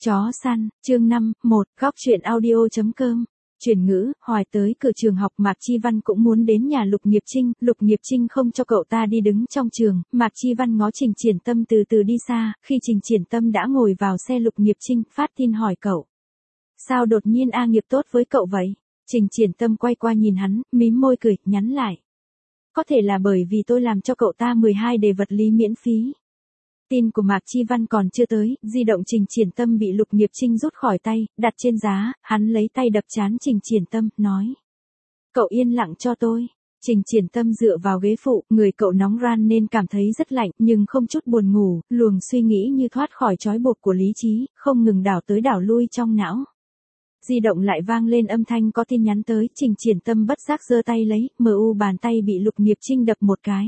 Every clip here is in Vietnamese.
Chó săn, chương 5, 1, góc truyện audio.com. Chuyển ngữ, hỏi tới cửa trường học Mạc Chi Văn cũng muốn đến nhà Lục Nghiệp Trinh không cho cậu ta đi đứng trong trường, Mạc Chi Văn ngó Trình Triển Tâm từ từ đi xa, khi Trình Triển Tâm đã ngồi vào xe Lục Nghiệp Trinh, phát tin hỏi cậu. Sao đột nhiên A Nghiệp tốt với cậu vậy? Trình Triển Tâm quay qua nhìn hắn, mím môi cười, nhắn lại. Có thể là bởi vì tôi làm cho cậu ta 12 đề vật lý miễn phí. Tin của Mạc Chi Văn còn chưa tới, di động Trình Triển Tâm bị Lục Nghiệp Trinh rút khỏi tay, đặt trên giá, hắn lấy tay đập trán Trình Triển Tâm, nói. Cậu yên lặng cho tôi. Trình Triển Tâm dựa vào ghế phụ, người cậu nóng ran nên cảm thấy rất lạnh, nhưng không chút buồn ngủ, luồng suy nghĩ như thoát khỏi trói buộc của lý trí, không ngừng đảo tới đảo lui trong não. Di động lại vang lên âm thanh có tin nhắn tới, Trình Triển Tâm bất giác giơ tay lấy, bàn tay bị Lục Nghiệp Trinh đập một cái.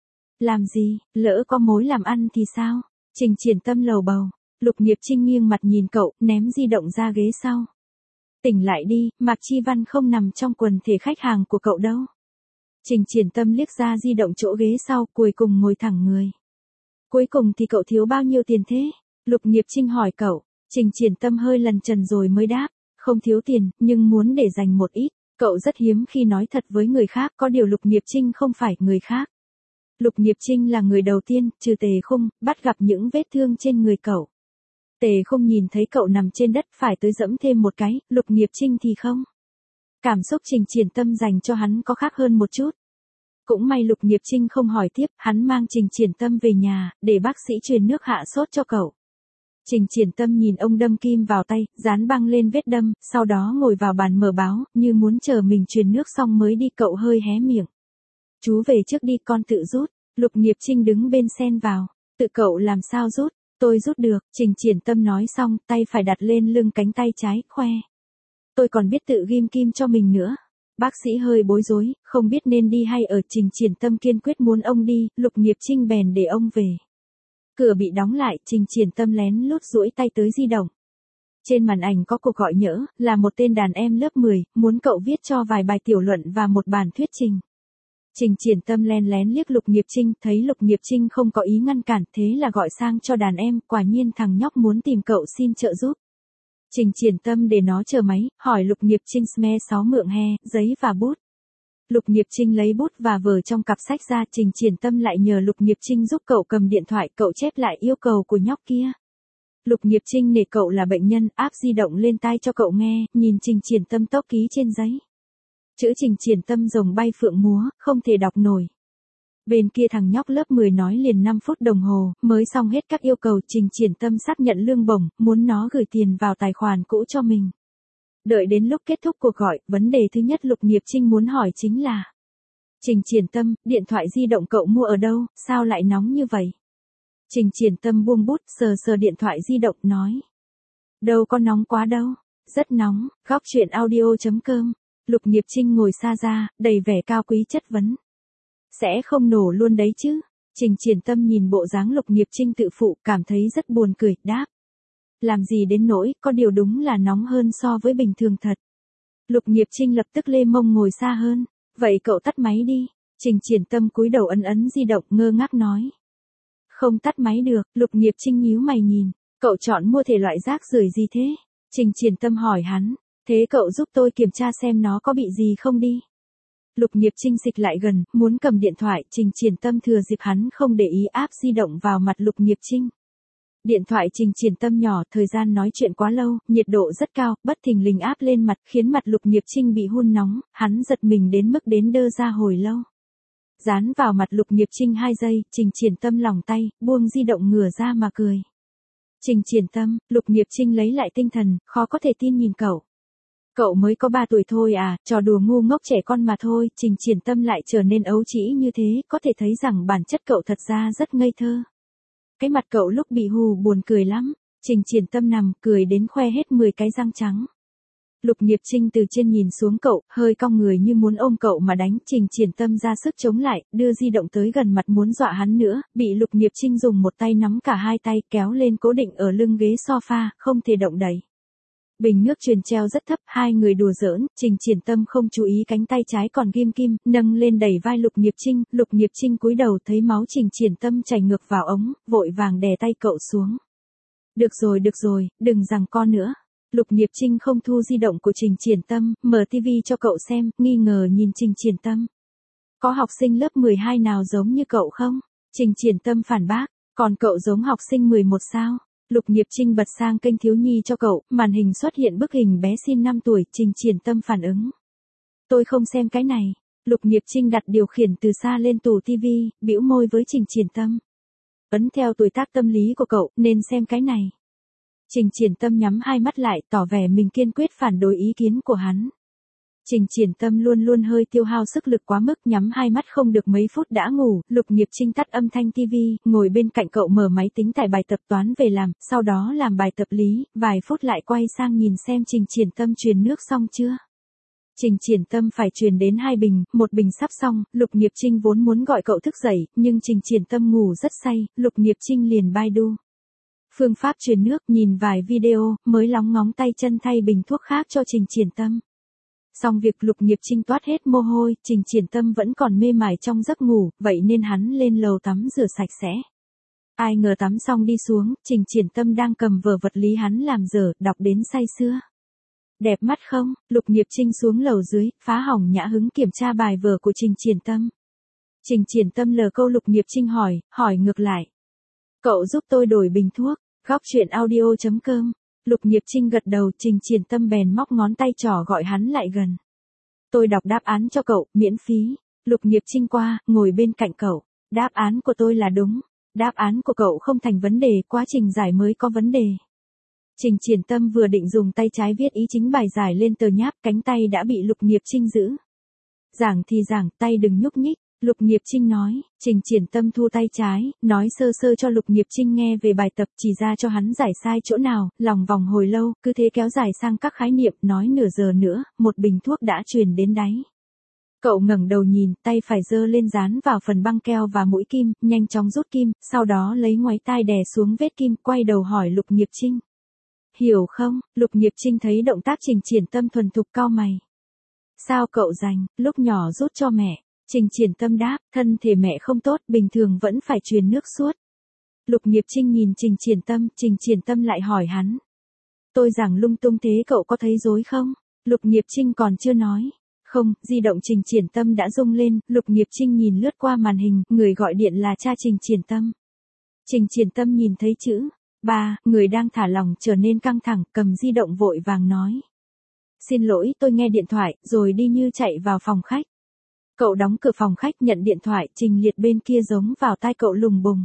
Làm gì, lỡ có mối làm ăn thì sao? Trình Triển Tâm lầu bầu. Lục Nghiệp Trinh nghiêng mặt nhìn cậu, ném di động ra ghế sau. Tỉnh lại đi, Mạc Chi Văn không nằm trong quần thể khách hàng của cậu đâu. Trình Triển Tâm liếc ra di động chỗ ghế sau, cuối cùng ngồi thẳng người. Cuối cùng thì cậu thiếu bao nhiêu tiền thế? Lục Nghiệp Trinh hỏi cậu. Trình Triển Tâm hơi lần chần rồi mới đáp. Không thiếu tiền, nhưng muốn để dành một ít. Cậu rất hiếm khi nói thật với người khác, có điều Lục Nghiệp Trinh không phải người khác. Lục Nghiệp Trinh là người đầu tiên, trừ Tề Khung, bắt gặp những vết thương trên người cậu. Tề Khung nhìn thấy cậu nằm trên đất phải tới dẫm thêm một cái, Lục Nghiệp Trinh thì không. Cảm xúc Trình Triển Tâm dành cho hắn có khác hơn một chút. Cũng may Lục Nghiệp Trinh không hỏi tiếp, hắn mang Trình Triển Tâm về nhà, để bác sĩ truyền nước hạ sốt cho cậu. Trình Triển Tâm nhìn ông đâm kim vào tay, dán băng lên vết đâm, sau đó ngồi vào bàn mở báo, như muốn chờ mình truyền nước xong mới đi. Cậu hơi hé miệng. Chú về trước đi, con tự rút. Lục Nghiệp Trinh đứng bên xen vào. Tự cậu làm sao rút? Tôi rút được. Trình Triển Tâm nói xong, tay phải đặt lên lưng cánh tay trái, khoe. Tôi còn biết tự ghim kim cho mình nữa. Bác sĩ hơi bối rối, không biết nên đi hay ở. Trình Triển Tâm kiên quyết muốn ông đi, Lục Nghiệp Trinh bèn để ông về. Cửa bị đóng lại, Trình Triển Tâm lén lút duỗi tay tới di động. Trên màn ảnh có cuộc gọi nhỡ, là một tên đàn em lớp 10, muốn cậu viết cho vài bài tiểu luận và một bản thuyết trình. Trình Triển Tâm len lén liếc Lục Nghiệp Trinh, thấy Lục Nghiệp Trinh không có ý ngăn cản, thế là gọi sang cho đàn em, quả nhiên thằng nhóc muốn tìm cậu xin trợ giúp. Trình Triển Tâm để nó chờ máy, hỏi Lục Nghiệp Trinh sme 6 mượn he, giấy và bút. Lục Nghiệp Trinh lấy bút và vở trong cặp sách ra, Trình Triển Tâm lại nhờ Lục Nghiệp Trinh giúp cậu cầm điện thoại, cậu chép lại yêu cầu của nhóc kia. Lục Nghiệp Trinh nể cậu là bệnh nhân, áp di động lên tai cho cậu nghe, nhìn Trình Triển Tâm tốc ký trên giấy. Chữ Trình Triển Tâm rồng bay phượng múa, không thể đọc nổi. Bên kia thằng nhóc lớp 10 nói liền 5 phút đồng hồ, mới xong hết các yêu cầu. Trình Triển Tâm xác nhận lương bổng, muốn nó gửi tiền vào tài khoản cũ cho mình. Đợi đến lúc kết thúc cuộc gọi, vấn đề thứ nhất Lục Nghiệp Trinh muốn hỏi chính là: Trình Triển Tâm, điện thoại di động cậu mua ở đâu, sao lại nóng như vậy? Trình Triển Tâm buông bút, sờ điện thoại di động, nói: Đâu có nóng quá đâu, rất nóng. Góc truyện audio.com. Lục Nghiệp Trinh ngồi xa ra, đầy vẻ cao quý chất vấn. Sẽ không nổ luôn đấy chứ? Trình Triển Tâm nhìn bộ dáng Lục Nghiệp Trinh tự phụ, cảm thấy rất buồn cười, đáp. Làm gì đến nỗi, có điều đúng là nóng hơn so với bình thường thật. Lục Nghiệp Trinh lập tức lê mông ngồi xa hơn. Vậy cậu tắt máy đi. Trình Triển Tâm cúi đầu ấn di động, ngơ ngác nói. Không tắt máy được. Lục Nghiệp Trinh nhíu mày nhìn. Cậu chọn mua thể loại rác rưởi gì thế? Trình Triển Tâm hỏi hắn. Thế cậu giúp tôi kiểm tra xem nó có bị gì không đi. Lục Nghiệp Trinh xịch lại gần, muốn cầm điện thoại. Trình Triển Tâm thừa dịp hắn không để ý áp di động vào mặt Lục Nghiệp Trinh. Điện thoại Trình Triển Tâm nhỏ, thời gian nói chuyện quá lâu, nhiệt độ rất cao, bất thình lình áp lên mặt, khiến mặt Lục Nghiệp Trinh bị hun nóng, hắn giật mình đến mức đến đơ ra hồi lâu. Dán vào mặt Lục Nghiệp Trinh 2 giây, Trình Triển Tâm lỏng tay, buông di động ngửa ra mà cười. Trình Triển Tâm, Lục Nghiệp Trinh lấy lại tinh thần, khó có thể tin nhìn cậu. Cậu mới có 3 tuổi thôi à, trò đùa ngu ngốc trẻ con mà thôi. Trình Triển Tâm lại trở nên ấu trĩ như thế, có thể thấy rằng bản chất cậu thật ra rất ngây thơ. Cái mặt cậu lúc bị hù buồn cười lắm. Trình Triển Tâm nằm, cười đến khoe hết 10 cái răng trắng. Lục Nghiệp Trinh từ trên nhìn xuống cậu, hơi cong người như muốn ôm cậu mà đánh. Trình Triển Tâm ra sức chống lại, đưa di động tới gần mặt muốn dọa hắn nữa, bị Lục Nghiệp Trinh dùng một tay nắm cả hai tay, kéo lên cố định ở lưng ghế sofa, không thể động đậy. Bình nước truyền treo rất thấp, hai người đùa giỡn, Trình Triển Tâm không chú ý cánh tay trái còn ghim kim, nâng lên đẩy vai Lục Nghiệp Trinh cúi đầu thấy máu Trình Triển Tâm chảy ngược vào ống, vội vàng đè tay cậu xuống. Được rồi, đừng giằng co nữa. Lục Nghiệp Trinh không thu di động của Trình Triển Tâm, mở tivi cho cậu xem, nghi ngờ nhìn Trình Triển Tâm. Có học sinh lớp 12 nào giống như cậu không? Trình Triển Tâm phản bác, còn cậu giống học sinh 11 sao? Lục Nghiệp Trinh bật sang kênh thiếu nhi cho cậu, màn hình xuất hiện bức hình bé xin 5 tuổi, Trình Triển Tâm phản ứng. Tôi không xem cái này. Lục Nghiệp Trinh đặt điều khiển từ xa lên tủ tivi, bĩu môi với Trình Triển Tâm. Ấn theo tuổi tác tâm lý của cậu, nên xem cái này. Trình Triển Tâm nhắm hai mắt lại, tỏ vẻ mình kiên quyết phản đối ý kiến của hắn. Trình Triển Tâm luôn luôn hơi tiêu hao sức lực quá mức, nhắm hai mắt không được mấy phút đã ngủ. Lục Nghiệp Trinh tắt âm thanh tivi, ngồi bên cạnh cậu mở máy tính tải bài tập toán về làm, sau đó làm bài tập lý, vài phút lại quay sang nhìn xem Trình Triển Tâm truyền nước xong chưa. Trình Triển Tâm phải truyền đến 2 bình, 1 bình sắp xong. Lục Nghiệp Trinh vốn muốn gọi cậu thức dậy, nhưng Trình Triển Tâm ngủ rất say, Lục Nghiệp Trinh liền Baidu phương pháp truyền nước, nhìn vài video, mới lóng ngóng tay chân thay bình thuốc khác cho Trình Triển Tâm. Xong việc Lục Nghiệp Trinh toát hết mồ hôi, Trình Triển Tâm vẫn còn mê mải trong giấc ngủ, vậy nên hắn lên lầu tắm rửa sạch sẽ. Ai ngờ tắm xong đi xuống, Trình Triển Tâm đang cầm vở vật lý hắn làm dở, đọc đến say sưa. Đẹp mắt không? Lục Nghiệp Trinh xuống lầu dưới, phá hỏng nhã hứng kiểm tra bài vở của Trình Triển Tâm. Trình Triển Tâm lờ câu Lục Nghiệp Trinh hỏi ngược lại. Cậu giúp tôi đổi bình thuốc. Góc truyện audio.com. Lục Nghiệp Trinh gật đầu, Trình Triển Tâm bèn móc ngón tay trỏ gọi hắn lại gần. Tôi đọc đáp án cho cậu, miễn phí. Lục Nghiệp Trinh qua, ngồi bên cạnh cậu. Đáp án của tôi là đúng. Đáp án của cậu không thành vấn đề, quá trình giải mới có vấn đề. Trình Triển Tâm vừa định dùng tay trái viết ý chính bài giải lên tờ nháp, cánh tay đã bị Lục Nghiệp Trinh giữ. Giảng thì giảng, tay đừng nhúc nhích. Lục Nghiệp Trinh nói. Trình Triển Tâm thu tay trái, nói sơ sơ cho Lục Nghiệp Trinh nghe về bài tập, chỉ ra cho hắn giải sai chỗ nào, lòng vòng hồi lâu, cứ thế kéo dài sang các khái niệm, nói nửa giờ nữa, một bình thuốc đã truyền đến đáy. Cậu ngẩng đầu nhìn, tay phải giơ lên dán vào phần băng keo và mũi kim, nhanh chóng rút kim, sau đó lấy ngoáy tai đè xuống vết kim, quay đầu hỏi Lục Nghiệp Trinh. Hiểu không? Lục Nghiệp Trinh thấy động tác Trình Triển Tâm thuần thục cau mày. Sao cậu dành, lúc nhỏ rút cho mẹ. Trình Triển Tâm đáp, thân thể mẹ không tốt, bình thường vẫn phải truyền nước suốt. Lục Nghiệp Trinh nhìn Trình Triển Tâm lại hỏi hắn. Tôi giảng lung tung thế cậu có thấy rối không? Lục Nghiệp Trinh còn chưa nói. Không, di động Trình Triển Tâm đã rung lên, Lục Nghiệp Trinh nhìn lướt qua màn hình, người gọi điện là cha Trình Triển Tâm. Trình Triển Tâm nhìn thấy chữ 3, người đang thả lỏng trở nên căng thẳng, cầm di động vội vàng nói. Xin lỗi, tôi nghe điện thoại, rồi đi như chạy vào phòng khách. Cậu đóng cửa phòng khách nhận điện thoại, Trình Liệt bên kia giống vào tai cậu lùng bùng.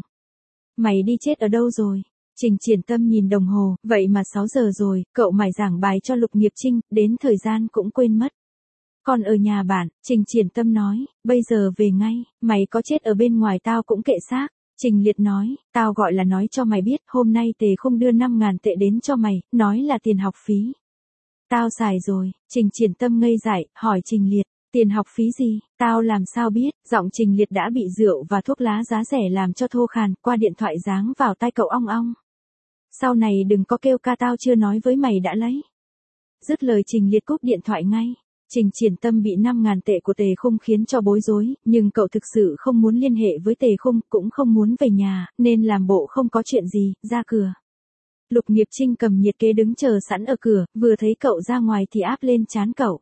Mày đi chết ở đâu rồi? Trình Triển Tâm nhìn đồng hồ, vậy mà 6 giờ rồi, cậu mải giảng bài cho Lục Nghiệp Trinh, đến thời gian cũng quên mất. Còn ở nhà bạn, Trình Triển Tâm nói, bây giờ về ngay, mày có chết ở bên ngoài tao cũng kệ xác. Trình Liệt nói, tao gọi là nói cho mày biết, hôm nay Tề không đưa 5.000 tệ đến cho mày, nói là tiền học phí. Tao xài rồi, Trình Triển Tâm ngây dại, hỏi Trình Liệt. Tiền học phí gì, tao làm sao biết, giọng Trình Liệt đã bị rượu và thuốc lá giá rẻ làm cho thô khàn, qua điện thoại giáng vào tai cậu ong ong. Sau này đừng có kêu ca tao chưa nói với mày đã lấy. Dứt lời Trình Liệt cúp điện thoại ngay. Trình Triển Tâm bị 5.000 tệ của Tề Khung khiến cho bối rối, nhưng cậu thực sự không muốn liên hệ với Tề Khung, cũng không muốn về nhà, nên làm bộ không có chuyện gì, ra cửa. Lục Nghiệp Trinh cầm nhiệt kế đứng chờ sẵn ở cửa, vừa thấy cậu ra ngoài thì áp lên trán cậu.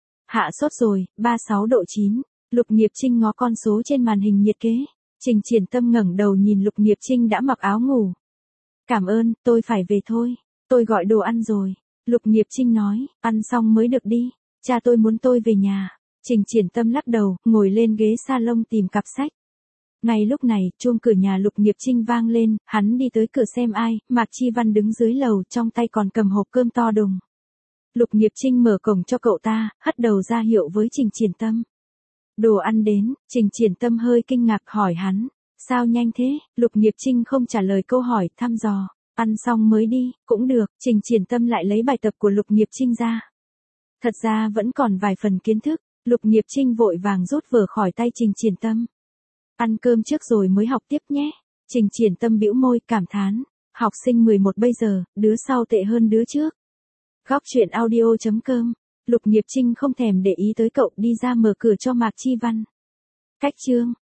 Hạ sốt rồi, 36 độ 9. Lục Nghiệp Trinh ngó con số trên màn hình nhiệt kế. Trình Triển Tâm ngẩng đầu nhìn Lục Nghiệp Trinh đã mặc áo ngủ. Cảm ơn, tôi phải về thôi. Tôi gọi đồ ăn rồi. Lục Nghiệp Trinh nói, ăn xong mới được đi. Cha tôi muốn tôi về nhà. Trình Triển Tâm lắc đầu, ngồi lên ghế salon tìm cặp sách. Ngay lúc này, chuông cửa nhà Lục Nghiệp Trinh vang lên, hắn đi tới cửa xem ai, Mạc Chi Văn đứng dưới lầu, trong tay còn cầm hộp cơm to đùng. Lục Nghiệp Trinh mở cổng cho cậu ta, hất đầu ra hiệu với Trình Triển Tâm. Đồ ăn đến, Trình Triển Tâm hơi kinh ngạc hỏi hắn, sao nhanh thế? Lục Nghiệp Trinh không trả lời câu hỏi, thăm dò, ăn xong mới đi, cũng được, Trình Triển Tâm lại lấy bài tập của Lục Nghiệp Trinh ra. Thật ra vẫn còn vài phần kiến thức, Lục Nghiệp Trinh vội vàng rút vở khỏi tay Trình Triển Tâm. Ăn cơm trước rồi mới học tiếp nhé. Trình Triển Tâm bĩu môi, cảm thán, học sinh 11 bây giờ, đứa sau tệ hơn đứa trước. Góc truyện audio.com. Lục Nghiệp Trinh không thèm để ý tới cậu, đi ra mở cửa cho Mạc Chi Văn. Cách chương